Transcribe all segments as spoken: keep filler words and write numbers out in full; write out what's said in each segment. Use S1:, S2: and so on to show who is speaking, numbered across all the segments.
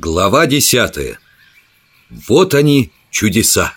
S1: Глава десятая. Вот они, чудеса.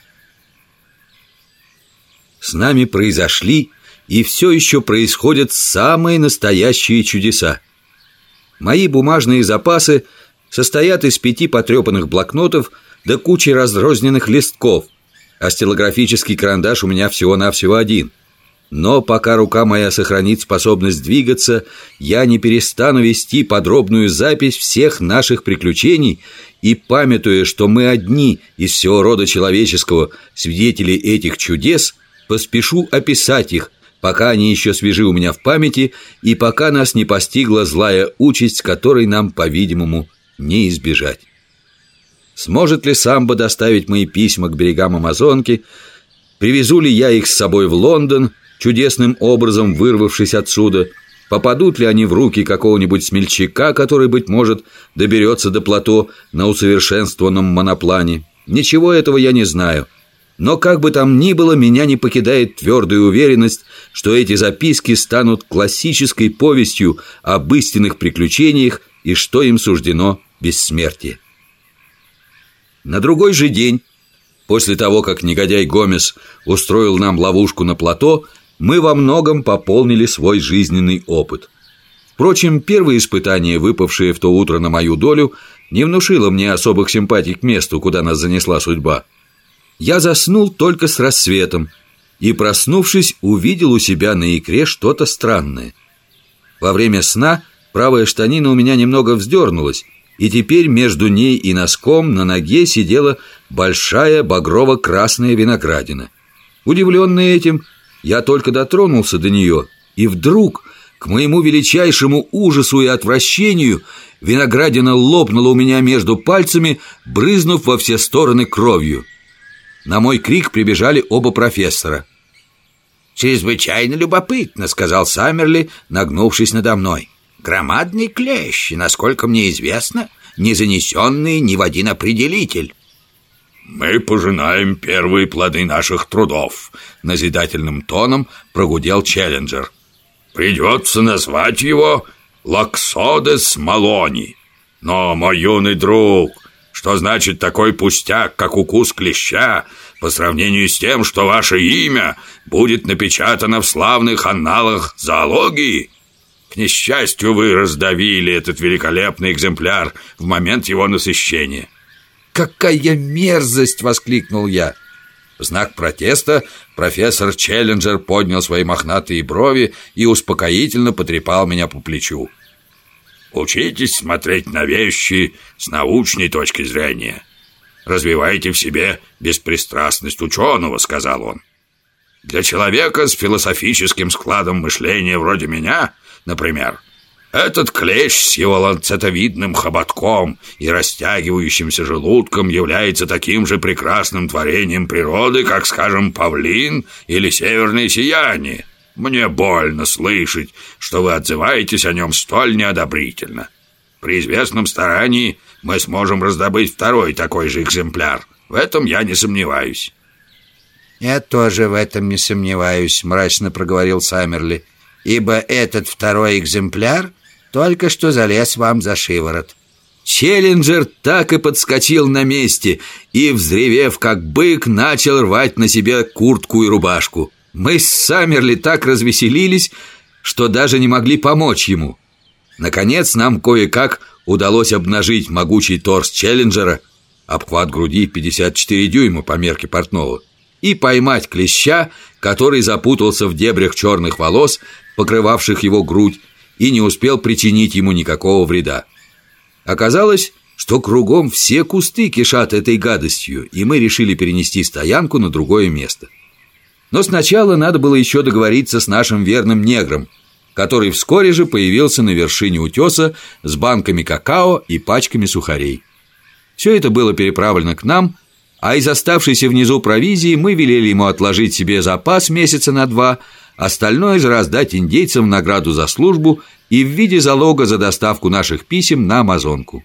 S1: С нами произошли и все еще происходят самые настоящие чудеса. Мои бумажные запасы состоят из пяти потрепанных блокнотов да кучи разрозненных листков, а стилографический карандаш у меня всего-навсего один. Но пока рука моя сохранит способность двигаться, я не перестану вести подробную запись всех наших приключений и, памятуя, что мы одни из всего рода человеческого свидетели этих чудес, поспешу описать их, пока они еще свежи у меня в памяти и пока нас не постигла злая участь, которой нам, по-видимому, не избежать. Сможет ли Самбо доставить мои письма к берегам Амазонки? Привезу ли я их с собой в Лондон, чудесным образом вырвавшись отсюда? Попадут ли они в руки какого-нибудь смельчака, который, быть может, доберется до плато на усовершенствованном моноплане? Ничего этого я не знаю. Но как бы там ни было, меня не покидает твердая уверенность, что эти записки станут классической повестью об истинных приключениях и что им суждено бессмертие. На другой же день, после того, как негодяй Гомес устроил нам ловушку на плато, мы во многом пополнили свой жизненный опыт. Впрочем, первое испытание, выпавшее в то утро на мою долю, не внушило мне особых симпатий к месту, куда нас занесла судьба. Я заснул только с рассветом и, проснувшись, увидел у себя на икре что-то странное. Во время сна правая штанина у меня немного вздернулась, и теперь между ней и носком на ноге сидела большая багрово-красная виноградина. Удивленный этим, я только дотронулся до нее, и вдруг, к моему величайшему ужасу и отвращению, виноградина лопнула у меня между пальцами, брызнув во все стороны кровью. На мой крик прибежали оба профессора.
S2: «Чрезвычайно любопытно», — сказал Саммерли, нагнувшись надо мной. «Громадный клещ, и, насколько мне известно, не занесенный ни в один определитель».
S3: «Мы пожинаем первые плоды наших трудов», — назидательным тоном прогудел Челленджер. «Придется назвать его Лаксодес Малони. Но, мой юный друг, что значит такой пустяк, как укус клеща, по сравнению с тем, что ваше имя будет напечатано в славных анналах зоологии? К несчастью, вы раздавили этот великолепный экземпляр в момент его насыщения».
S1: «Какая мерзость!» — воскликнул я. В знак протеста профессор Челленджер поднял свои мохнатые брови и успокоительно потрепал меня по плечу.
S3: «Учитесь смотреть на вещи с научной точки зрения. Развивайте в себе беспристрастность ученого», — сказал он. «Для человека с философическим складом мышления вроде меня, например, этот клещ с его ланцетовидным хоботком и растягивающимся желудком является таким же прекрасным творением природы, как, скажем, павлин или северное сияние. Мне больно слышать, что вы отзываетесь о нем столь неодобрительно. При известном старании мы сможем раздобыть второй такой же экземпляр. В этом я не сомневаюсь».
S2: «Я тоже в этом не сомневаюсь», — мрачно проговорил Саммерли, «ибо этот второй экземпляр только что залез вам за шиворот».
S1: Челленджер так и подскочил на месте и, взревев как бык, начал рвать на себе куртку и рубашку. Мы с Саммерли так развеселились, что даже не могли помочь ему. Наконец нам кое-как удалось обнажить могучий торс Челленджера, обхват груди пятьдесят четыре дюйма по мерке портного, и поймать клеща, который запутался в дебрях черных волос, покрывавших его грудь, и не успел причинить ему никакого вреда. Оказалось, что кругом все кусты кишат этой гадостью, и мы решили перенести стоянку на другое место. Но сначала надо было еще договориться с нашим верным негром, который вскоре же появился на вершине утеса с банками какао и пачками сухарей. Все это было переправлено к нам, а из оставшейся внизу провизии мы велели ему отложить себе запас месяца на два, остальное же раздать индейцам в награду за службу и в виде залога за доставку наших писем на Амазонку.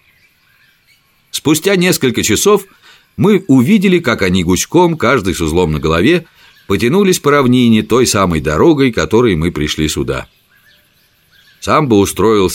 S1: Спустя несколько часов мы увидели, как они гуськом, каждый с узлом на голове, потянулись по равнине той самой дорогой, которой мы пришли сюда. Самбо устроился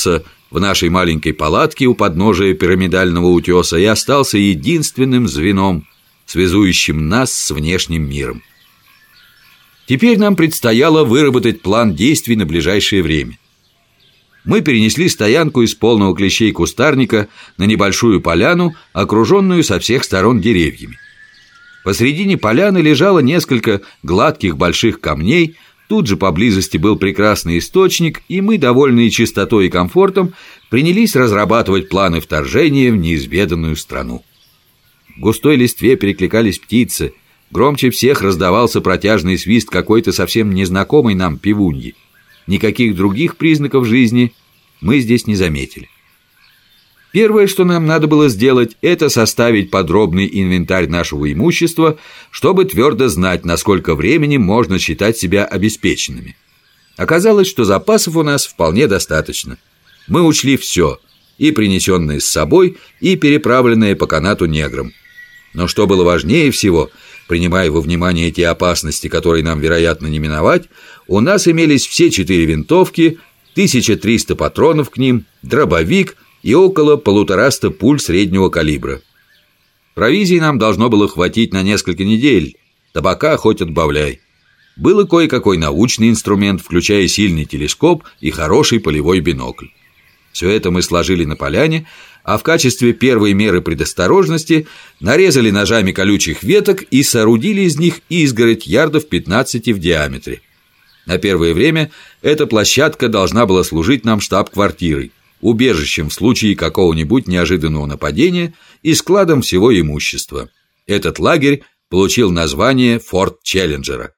S1: в нашей маленькой палатке у подножия пирамидального утеса и остался единственным звеном, связующим нас с внешним миром. Теперь нам предстояло выработать план действий на ближайшее время. Мы перенесли стоянку из полного клещей кустарника на небольшую поляну, окруженную со всех сторон деревьями. Посредине поляны лежало несколько гладких больших камней. Тут же поблизости был прекрасный источник, и мы, довольные чистотой и комфортом, принялись разрабатывать планы вторжения в неизведанную страну. В густой листве перекликались птицы. Громче всех раздавался протяжный свист какой-то совсем незнакомой нам певуньи. Никаких других признаков жизни мы здесь не заметили. Первое, что нам надо было сделать, это составить подробный инвентарь нашего имущества, чтобы твердо знать, на сколько времени можно считать себя обеспеченными. Оказалось, что запасов у нас вполне достаточно. Мы учли все, и принесенное с собой, и переправленное по канату неграм. Но что было важнее всего, принимая во внимание те опасности, которые нам, вероятно, не миновать, у нас имелись все четыре винтовки, тысяча триста патронов к ним, дробовик и около полутораста пуль среднего калибра. Провизии нам должно было хватить на несколько недель, табака хоть отбавляй. Был и кое-какой научный инструмент, включая сильный телескоп и хороший полевой бинокль. Все это мы сложили на поляне, а в качестве первой меры предосторожности нарезали ножами колючих веток и соорудили из них изгородь ярдов пятнадцати в диаметре. На первое время эта площадка должна была служить нам штаб-квартирой, убежищем в случае какого-нибудь неожиданного нападения и складом всего имущества. Этот лагерь получил название Форт Челленджера.